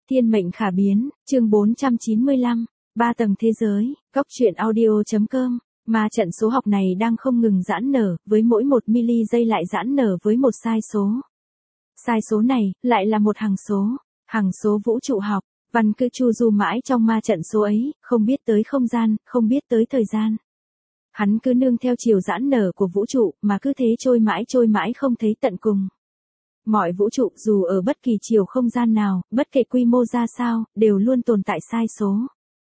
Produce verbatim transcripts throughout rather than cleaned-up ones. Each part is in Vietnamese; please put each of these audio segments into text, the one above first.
Thiên mệnh khả biến, chương bốn trăm chín mươi lăm, ba tầng thế giới, góc truyện audio.com. Ma trận số học này đang không ngừng giãn nở, với mỗi một mili giây lại giãn nở với một sai số. Sai số này, lại là một hằng số, hằng số vũ trụ học. Văn cứ chu du mãi trong ma trận số ấy, không biết tới không gian, không biết tới thời gian. Hắn cứ nương theo chiều giãn nở của vũ trụ, mà cứ thế trôi mãi trôi mãi không thấy tận cùng. Mọi vũ trụ dù ở bất kỳ chiều không gian nào, bất kể quy mô ra sao, đều luôn tồn tại sai số.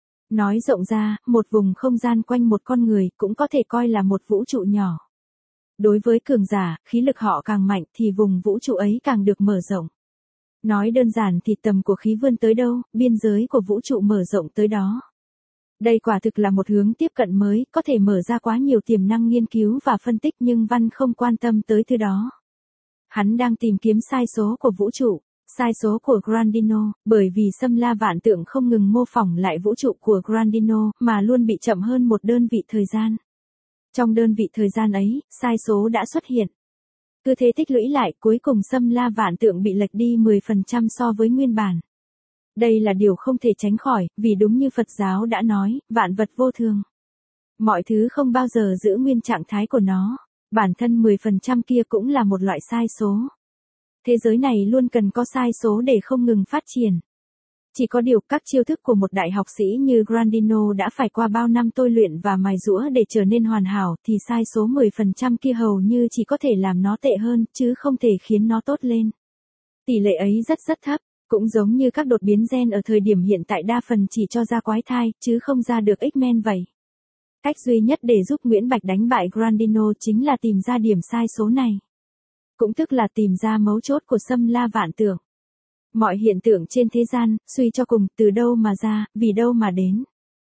Nói rộng ra, một vùng không gian quanh một con người cũng có thể coi là một vũ trụ nhỏ. Đối với cường giả, khí lực họ càng mạnh thì vùng vũ trụ ấy càng được mở rộng. Nói đơn giản thì tầm của khí vươn tới đâu, biên giới của vũ trụ mở rộng tới đó. Đây quả thực là một hướng tiếp cận mới, có thể mở ra quá nhiều tiềm năng nghiên cứu và phân tích, nhưng Văn không quan tâm tới thứ đó. Hắn đang tìm kiếm sai số của vũ trụ, sai số của Grandino, bởi vì Xâm La Vạn Tượng không ngừng mô phỏng lại vũ trụ của Grandino, mà luôn bị chậm hơn một đơn vị thời gian. Trong đơn vị thời gian ấy, sai số đã xuất hiện. Cứ thế tích lũy lại, cuối cùng Xâm La Vạn Tượng bị lệch đi mười phần trăm so với nguyên bản. Đây là điều không thể tránh khỏi, vì đúng như Phật giáo đã nói, vạn vật vô thường. Mọi thứ không bao giờ giữ nguyên trạng thái của nó. Bản thân mười phần trăm kia cũng là một loại sai số. Thế giới này luôn cần có sai số để không ngừng phát triển. Chỉ có điều các chiêu thức của một đại học sĩ như Grandino đã phải qua bao năm tôi luyện và mài giũa để trở nên hoàn hảo, thì sai số mười phần trăm kia hầu như chỉ có thể làm nó tệ hơn, chứ không thể khiến nó tốt lên. Tỷ lệ ấy rất rất thấp, cũng giống như các đột biến gen ở thời điểm hiện tại đa phần chỉ cho ra quái thai, chứ không ra được X-Men vậy. Cách duy nhất để giúp Nguyễn Bạch đánh bại Grandino chính là tìm ra điểm sai số này. Cũng tức là tìm ra mấu chốt của Xâm La Vạn Tượng. Mọi hiện tượng trên thế gian, suy cho cùng, từ đâu mà ra, vì đâu mà đến.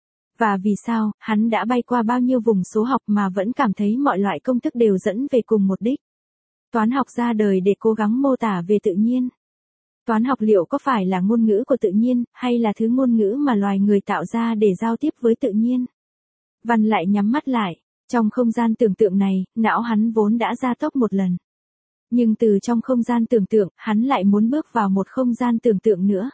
Và vì sao, hắn đã bay qua bao nhiêu vùng số học mà vẫn cảm thấy mọi loại công thức đều dẫn về cùng một đích. Toán học ra đời để cố gắng mô tả về tự nhiên. Toán học liệu có phải là ngôn ngữ của tự nhiên, hay là thứ ngôn ngữ mà loài người tạo ra để giao tiếp với tự nhiên? Văn lại nhắm mắt lại, trong không gian tưởng tượng này, não hắn vốn đã gia tốc một lần. Nhưng từ trong không gian tưởng tượng, hắn lại muốn bước vào một không gian tưởng tượng nữa.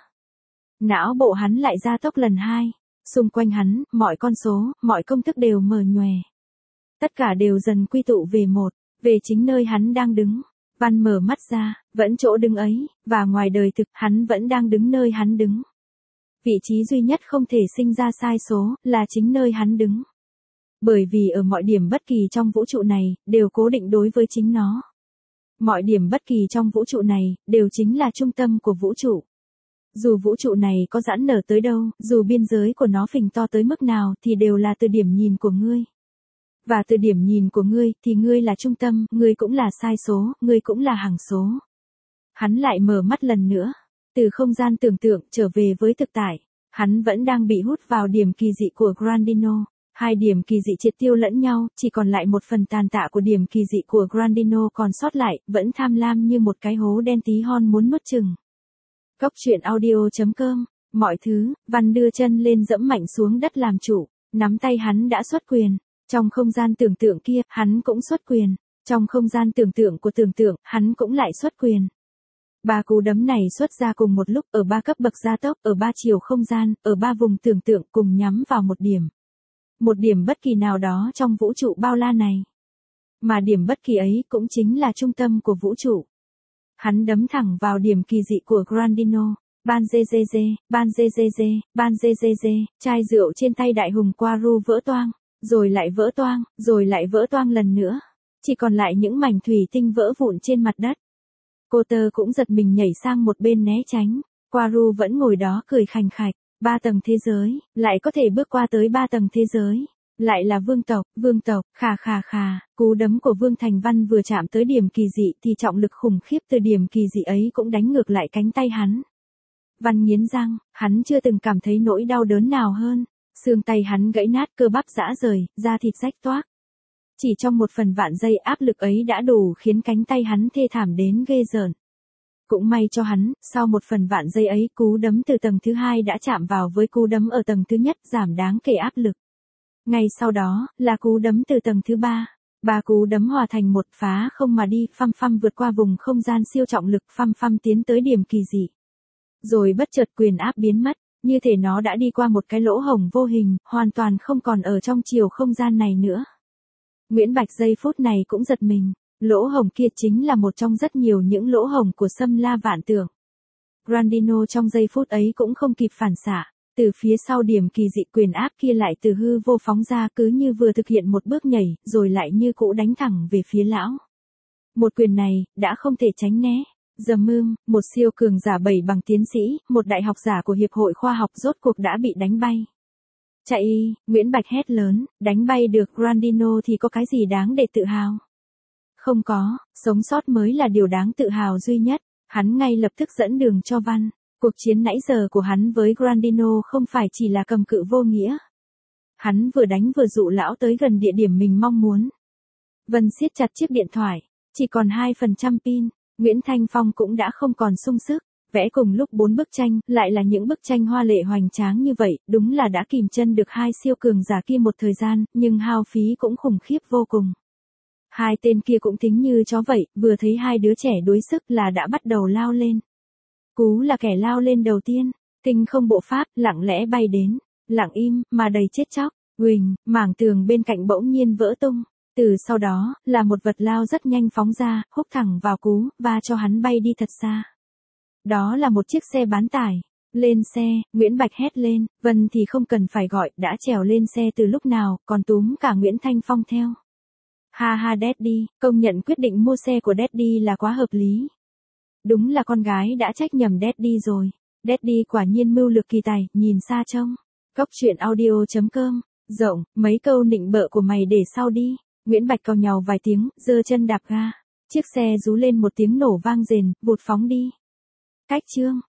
Não bộ hắn lại gia tốc lần hai, xung quanh hắn, mọi con số, mọi công thức đều mờ nhòe. Tất cả đều dần quy tụ về một, về chính nơi hắn đang đứng. Văn mở mắt ra, vẫn chỗ đứng ấy, và ngoài đời thực, hắn vẫn đang đứng nơi hắn đứng. Vị trí duy nhất không thể sinh ra sai số, là chính nơi hắn đứng. Bởi vì ở mọi điểm bất kỳ trong vũ trụ này, đều cố định đối với chính nó. Mọi điểm bất kỳ trong vũ trụ này, đều chính là trung tâm của vũ trụ. Dù vũ trụ này có giãn nở tới đâu, dù biên giới của nó phình to tới mức nào, thì đều là từ điểm nhìn của ngươi. Và từ điểm nhìn của ngươi, thì ngươi là trung tâm, ngươi cũng là sai số, ngươi cũng là hằng số. Hắn lại mở mắt lần nữa, từ không gian tưởng tượng trở về với thực tại. Hắn vẫn đang bị hút vào điểm kỳ dị của Grandino. Hai điểm kỳ dị triệt tiêu lẫn nhau, chỉ còn lại một phần tàn tạ của điểm kỳ dị của Grandino còn sót lại, vẫn tham lam như một cái hố đen tí hon muốn nuốt chừng. Góc truyện audio.com, mọi thứ, Văn đưa chân lên dẫm mạnh xuống đất làm chủ, nắm tay hắn đã xuất quyền. Trong không gian tưởng tượng kia, hắn cũng xuất quyền. Trong không gian tưởng tượng của tưởng tượng, hắn cũng lại xuất quyền. Ba cú đấm này xuất ra cùng một lúc, ở ba cấp bậc gia tốc, ở ba chiều không gian, ở ba vùng tưởng tượng, cùng nhắm vào một điểm. Một điểm bất kỳ nào đó trong vũ trụ bao la này. Mà điểm bất kỳ ấy cũng chính là trung tâm của vũ trụ. Hắn đấm thẳng vào điểm kỳ dị của Grandino. Ban dê dê dê, ban dê dê dê, ban dê dê dê, chai rượu trên tay đại hùng Quaru vỡ toang, rồi lại vỡ toang, rồi lại vỡ toang lần nữa. Chỉ còn lại những mảnh thủy tinh vỡ vụn trên mặt đất. Cô tơ cũng giật mình nhảy sang một bên né tránh. Quaru vẫn ngồi đó cười khành khạch. Ba tầng thế giới, lại có thể bước qua tới ba tầng thế giới. Lại là vương tộc, vương tộc, khà khà khà, cú đấm của Vương Thành Văn vừa chạm tới điểm kỳ dị thì trọng lực khủng khiếp từ điểm kỳ dị ấy cũng đánh ngược lại cánh tay hắn. Văn nghiến răng, hắn chưa từng cảm thấy nỗi đau đớn nào hơn. Xương tay hắn gãy nát, cơ bắp rã rời, da thịt rách toác. Chỉ trong một phần vạn giây áp lực ấy đã đủ khiến cánh tay hắn thê thảm đến ghê rợn. Cũng may cho hắn, sau một phần vạn giây ấy, cú đấm từ tầng thứ hai đã chạm vào với cú đấm ở tầng thứ nhất, giảm đáng kể áp lực. Ngay sau đó, là cú đấm từ tầng thứ ba. Ba cú đấm hòa thành một, phá không mà đi, phăm phăm vượt qua vùng không gian siêu trọng lực, phăm phăm tiến tới điểm kỳ dị. Rồi bất chợt quyền áp biến mất, như thể nó đã đi qua một cái lỗ hổng vô hình, hoàn toàn không còn ở trong chiều không gian này nữa. Nguyễn Bạch giây phút này cũng giật mình, lỗ hổng kia chính là một trong rất nhiều những lỗ hổng của Xâm La Vạn Tượng. Grandino trong giây phút ấy cũng không kịp phản xạ, từ phía sau điểm kỳ dị quyền áp kia lại từ hư vô phóng ra, cứ như vừa thực hiện một bước nhảy, rồi lại như cũ đánh thẳng về phía lão. Một quyền này, đã không thể tránh né. Dầm mương, một siêu cường giả bảy bằng tiến sĩ, một đại học giả của Hiệp hội Khoa học rốt cuộc đã bị đánh bay. Chạy, Nguyễn Bạch hét lớn, đánh bay được Grandino thì có cái gì đáng để tự hào? Không có, sống sót mới là điều đáng tự hào duy nhất. Hắn ngay lập tức dẫn đường cho Văn. Cuộc chiến nãy giờ của hắn với Grandino không phải chỉ là cầm cự vô nghĩa. Hắn vừa đánh vừa dụ lão tới gần địa điểm mình mong muốn. Vân siết chặt chiếc điện thoại, chỉ còn hai phần trăm pin. Nguyễn Thanh Phong cũng đã không còn sung sức, vẽ cùng lúc bốn bức tranh, lại là những bức tranh hoa lệ hoành tráng như vậy, đúng là đã kìm chân được hai siêu cường giả kia một thời gian, nhưng hao phí cũng khủng khiếp vô cùng. Hai tên kia cũng tính như chó vậy, vừa thấy hai đứa trẻ đuối sức là đã bắt đầu lao lên. Cú là kẻ lao lên đầu tiên, tinh không bộ pháp, lặng lẽ bay đến, lặng im, mà đầy chết chóc, huỳnh, mảng tường bên cạnh bỗng nhiên vỡ tung. Từ sau đó, là một vật lao rất nhanh phóng ra, húc thẳng vào Cú, và cho hắn bay đi thật xa. Đó là một chiếc xe bán tải. Lên xe, Nguyễn Bạch hét lên, Vân thì không cần phải gọi, đã trèo lên xe từ lúc nào, còn túm cả Nguyễn Thanh Phong theo. Ha ha Daddy, công nhận quyết định mua xe của Daddy là quá hợp lý. Đúng là con gái đã trách nhầm Daddy rồi. Daddy quả nhiên mưu lược kỳ tài, nhìn xa trông. Cóc truyện audio chấm com, rộng, mấy câu nịnh bợ của mày để sau đi. Nguyễn Bạch cau nhàu vài tiếng, giơ chân đạp ga. Chiếc xe rú lên một tiếng nổ vang rền, vụt phóng đi. Cách chương.